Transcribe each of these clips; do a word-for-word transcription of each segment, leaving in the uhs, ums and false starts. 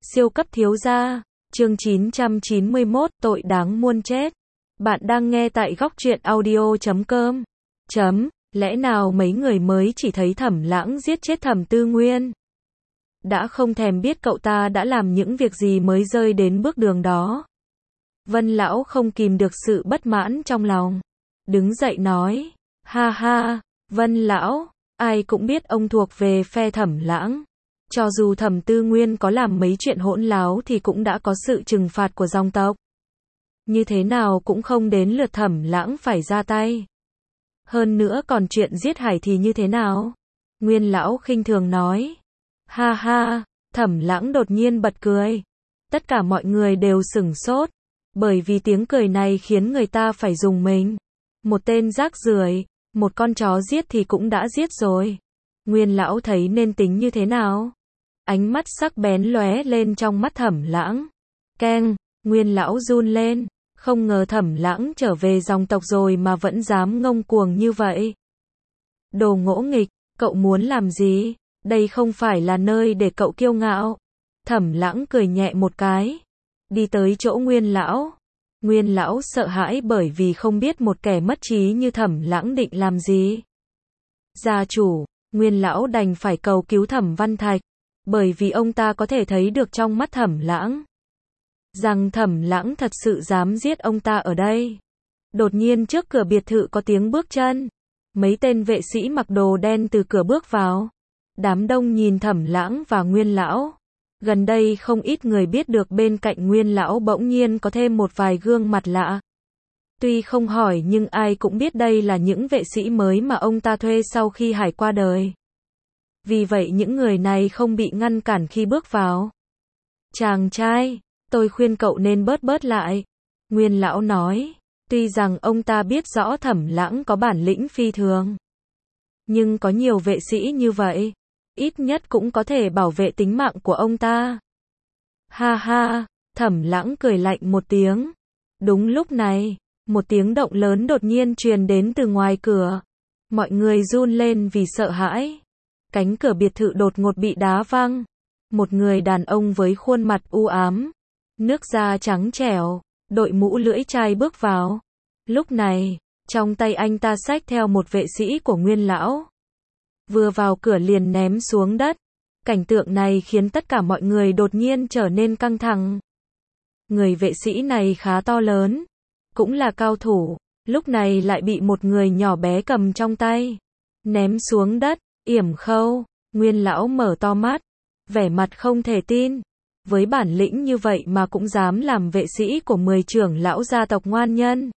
Siêu cấp thiếu gia, chương chín trăm chín mươi mốt, tội đáng muôn chết. Bạn đang nghe tại góc truyện audio chấm com. Chấm, lẽ nào mấy người mới chỉ thấy Thẩm Lãng giết chết Thẩm Tư Nguyên? Đã không thèm biết cậu ta đã làm những việc gì mới rơi đến bước đường đó. Vân lão không kìm được sự bất mãn trong lòng. Đứng dậy nói, ha ha, Vân lão, ai cũng biết ông thuộc về phe Thẩm Lãng. Cho dù Thẩm Tư Nguyên có làm mấy chuyện hỗn láo thì cũng đã có sự trừng phạt của dòng tộc. Như thế nào cũng không đến lượt Thẩm Lãng phải ra tay. Hơn nữa còn chuyện giết Hải thì như thế nào? Nguyên lão khinh thường nói. Ha ha, Thẩm Lãng đột nhiên bật cười. Tất cả mọi người đều sửng sốt. Bởi vì tiếng cười này khiến người ta phải dùng mình. Một tên rác rưởi, một con chó giết thì cũng đã giết rồi. Nguyên lão thấy nên tính như thế nào? Ánh mắt sắc bén lóe lên trong mắt Thẩm Lãng. Keng, Nguyên lão run lên, không ngờ Thẩm Lãng trở về dòng tộc rồi mà vẫn dám ngông cuồng như vậy. Đồ ngỗ nghịch, cậu muốn làm gì? Đây không phải là nơi để cậu kiêu ngạo. Thẩm Lãng cười nhẹ một cái, đi tới chỗ Nguyên lão. Nguyên lão sợ hãi bởi vì không biết một kẻ mất trí như Thẩm Lãng định làm gì. Gia chủ, Nguyên lão đành phải cầu cứu Thẩm Văn Thạch, bởi vì ông ta có thể thấy được trong mắt Thẩm Lãng rằng Thẩm Lãng thật sự dám giết ông ta ở đây. Đột nhiên trước cửa biệt thự có tiếng bước chân. Mấy tên vệ sĩ mặc đồ đen từ cửa bước vào. Đám đông nhìn Thẩm Lãng và Nguyên lão. Gần đây không ít người biết được bên cạnh Nguyên lão bỗng nhiên có thêm một vài gương mặt lạ. Tuy không hỏi nhưng ai cũng biết đây là những vệ sĩ mới mà ông ta thuê sau khi Hải qua đời. Vì vậy những người này không bị ngăn cản khi bước vào. Chàng trai, tôi khuyên cậu nên bớt bớt lại. Nguyên lão nói, tuy rằng ông ta biết rõ Thẩm Lãng có bản lĩnh phi thường. Nhưng có nhiều vệ sĩ như vậy, ít nhất cũng có thể bảo vệ tính mạng của ông ta. Ha ha, Thẩm Lãng cười lạnh một tiếng. Đúng lúc này, một tiếng động lớn đột nhiên truyền đến từ ngoài cửa. Mọi người run lên vì sợ hãi. Cánh cửa biệt thự đột ngột bị đá văng. Một người đàn ông với khuôn mặt u ám, nước da trắng trẻo, đội mũ lưỡi chai bước vào. Lúc này, trong tay anh ta xách theo một vệ sĩ của Nguyên lão. Vừa vào cửa liền ném xuống đất. Cảnh tượng này khiến tất cả mọi người đột nhiên trở nên căng thẳng. Người vệ sĩ này khá to lớn, cũng là cao thủ, lúc này lại bị một người nhỏ bé cầm trong tay, ném xuống đất. Yểm Khâu, Nguyên lão mở to mắt, vẻ mặt không thể tin. Với bản lĩnh như vậy mà cũng dám làm vệ sĩ của mười trưởng lão gia tộc Ngoan Nhân.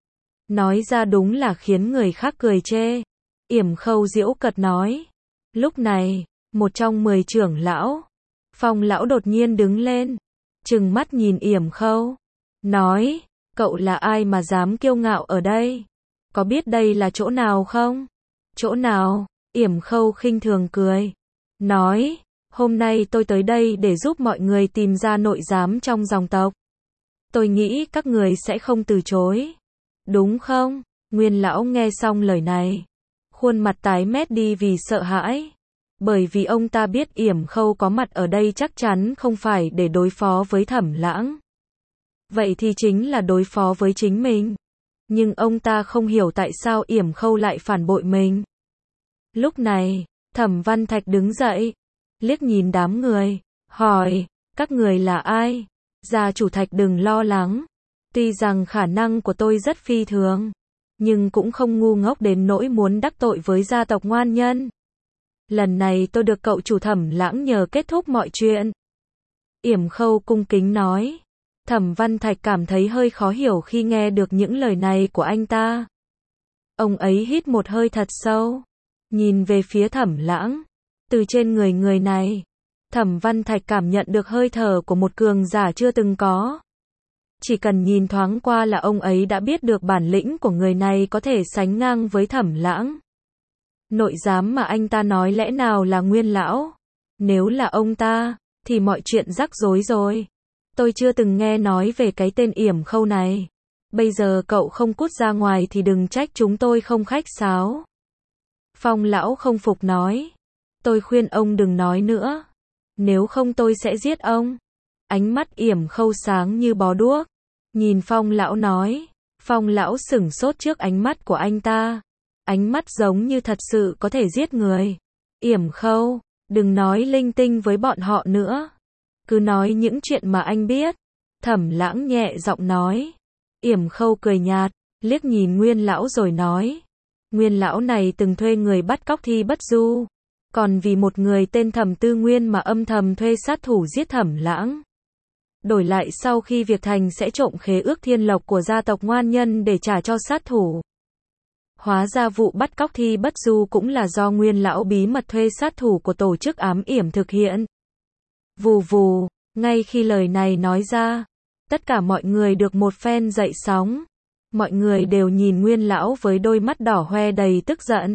Nói ra đúng là khiến người khác cười chê. Yểm Khâu giễu cợt nói. Lúc này, một trong mười trưởng lão, Phong lão đột nhiên đứng lên, trừng mắt nhìn Yểm Khâu, nói, cậu là ai mà dám kiêu ngạo ở đây? Có biết đây là chỗ nào không? Chỗ nào? Yểm Khâu khinh thường cười, nói, hôm nay tôi tới đây để giúp mọi người tìm ra nội giám trong dòng tộc. Tôi nghĩ các người sẽ không từ chối. Đúng không? Nguyên lão nghe xong lời này, khuôn mặt tái mét đi vì sợ hãi. Bởi vì ông ta biết Yểm Khâu có mặt ở đây chắc chắn không phải để đối phó với Thẩm Lãng. Vậy thì chính là đối phó với chính mình. Nhưng ông ta không hiểu tại sao Yểm Khâu lại phản bội mình. Lúc này, Thẩm Văn Thạch đứng dậy, liếc nhìn đám người, hỏi, các người là ai? Gia chủ Thạch đừng lo lắng. Tuy rằng khả năng của tôi rất phi thường, nhưng cũng không ngu ngốc đến nỗi muốn đắc tội với gia tộc Ngoan Nhân. Lần này tôi được cậu chủ Thẩm Lãng nhờ kết thúc mọi chuyện. Yểm Khâu cung kính nói. Thẩm Văn Thạch cảm thấy hơi khó hiểu khi nghe được những lời này của anh ta. Ông ấy hít một hơi thật sâu, nhìn về phía Thẩm Lãng. Từ trên người người này, Thẩm Văn Thạch cảm nhận được hơi thở của một cường giả chưa từng có. Chỉ cần nhìn thoáng qua là ông ấy đã biết được bản lĩnh của người này có thể sánh ngang với Thẩm Lãng. Nội giám mà anh ta nói lẽ nào là Nguyên lão? Nếu là ông ta, thì mọi chuyện rắc rối rồi. Tôi chưa từng nghe nói về cái tên Yểm Khâu này. Bây giờ cậu không cút ra ngoài thì đừng trách chúng tôi không khách sáo. Phong lão không phục nói. Tôi khuyên ông đừng nói nữa. Nếu không tôi sẽ giết ông. Ánh mắt Yểm Khâu sáng như bó đuốc. Nhìn Phong lão nói. Phong lão sửng sốt trước ánh mắt của anh ta. Ánh mắt giống như thật sự có thể giết người. Yểm Khâu, đừng nói linh tinh với bọn họ nữa. Cứ nói những chuyện mà anh biết. Thẩm Lãng nhẹ giọng nói. Yểm Khâu cười nhạt, liếc nhìn Nguyên lão rồi nói. Nguyên lão này từng thuê người bắt cóc Thi Bất Du. Còn vì một người tên Thẩm Tư Nguyên mà âm thầm thuê sát thủ giết Thẩm Lãng. Đổi lại sau khi việc thành sẽ trộm khế ước thiên lộc của gia tộc Ngoan Nhân để trả cho sát thủ. Hóa ra vụ bắt cóc Thi Bất Du cũng là do Nguyên lão bí mật thuê sát thủ của tổ chức ám yểm thực hiện. Vù vù, ngay khi lời này nói ra, tất cả mọi người được một phen dậy sóng. Mọi người đều nhìn Nguyên lão với đôi mắt đỏ hoe đầy tức giận.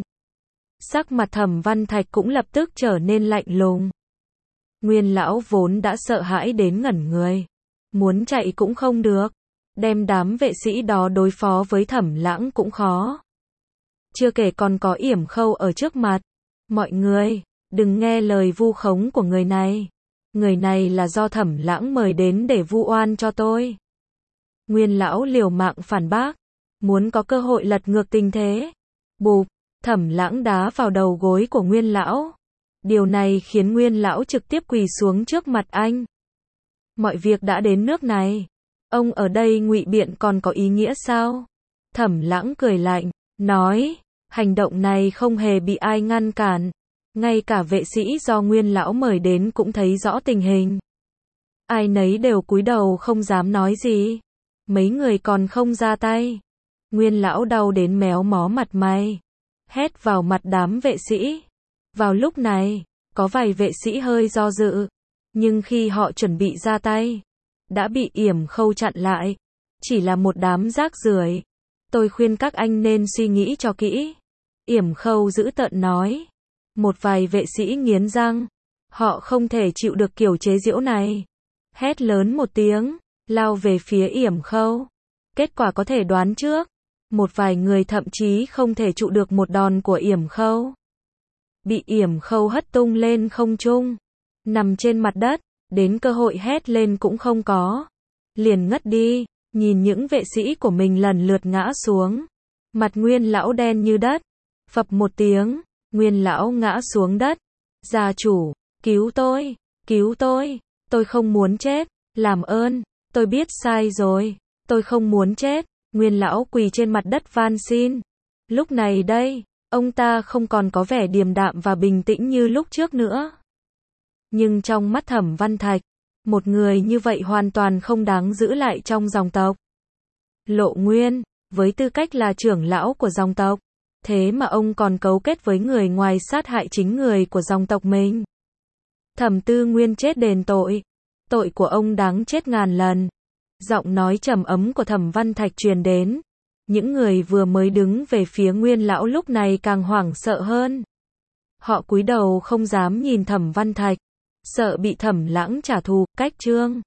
Sắc mặt Thẩm Văn Thạch cũng lập tức trở nên lạnh lùng. Nguyên lão vốn đã sợ hãi đến ngẩn người. Muốn chạy cũng không được. Đem đám vệ sĩ đó đối phó với Thẩm Lãng cũng khó. Chưa kể còn có Yểm Khâu ở trước mặt. Mọi người, đừng nghe lời vu khống của người này. Người này là do Thẩm Lãng mời đến để vu oan cho tôi. Nguyên lão liều mạng phản bác. Muốn có cơ hội lật ngược tình thế. Bụp, Thẩm Lãng đá vào đầu gối của Nguyên lão. Điều này khiến Nguyên lão trực tiếp quỳ xuống trước mặt anh. Mọi việc đã đến nước này. Ông ở đây ngụy biện còn có ý nghĩa sao? Thẩm Lãng cười lạnh, nói. Hành động này không hề bị ai ngăn cản. Ngay cả vệ sĩ do Nguyên lão mời đến cũng thấy rõ tình hình. Ai nấy đều cúi đầu không dám nói gì. Mấy người còn không ra tay. Nguyên lão đau đến méo mó mặt mày. Hét vào mặt đám vệ sĩ. Vào lúc này, có vài vệ sĩ hơi do dự. Nhưng khi họ chuẩn bị ra tay, đã bị Yểm Khâu chặn lại. Chỉ là một đám rác rưởi. Tôi khuyên các anh nên suy nghĩ cho kỹ. Yểm Khâu dữ tợn nói. Một vài vệ sĩ nghiến răng. Họ không thể chịu được kiểu chế giễu này. Hét lớn một tiếng, lao về phía Yểm Khâu. Kết quả có thể đoán trước. Một vài người thậm chí không thể trụ được một đòn của Yểm Khâu. Bị Yểm Khâu hất tung lên không trung. Nằm trên mặt đất, đến cơ hội hét lên cũng không có. Liền ngất đi, nhìn những vệ sĩ của mình lần lượt ngã xuống. Mặt Nguyên lão đen như đất. Phập một tiếng, Nguyên lão ngã xuống đất. Gia chủ, cứu tôi, cứu tôi, tôi không muốn chết, làm ơn, tôi biết sai rồi, tôi không muốn chết. Nguyên lão quỳ trên mặt đất van xin. Lúc này đây, ông ta không còn có vẻ điềm đạm và bình tĩnh như lúc trước nữa. Nhưng trong mắt Thẩm Văn Thạch, một người như vậy hoàn toàn không đáng giữ lại trong dòng tộc. Lộ Nguyên, với tư cách là trưởng lão của dòng tộc, thế mà ông còn cấu kết với người ngoài sát hại chính người của dòng tộc mình. Thẩm Tư Nguyên chết đền tội. Tội của ông đáng chết ngàn lần. Giọng nói trầm ấm của Thẩm Văn Thạch truyền đến. Những người vừa mới đứng về phía Nguyên lão lúc này càng hoảng sợ hơn. Họ cúi đầu không dám nhìn Thẩm Văn Thạch, sợ bị Thẩm Lãng trả thù, cách chương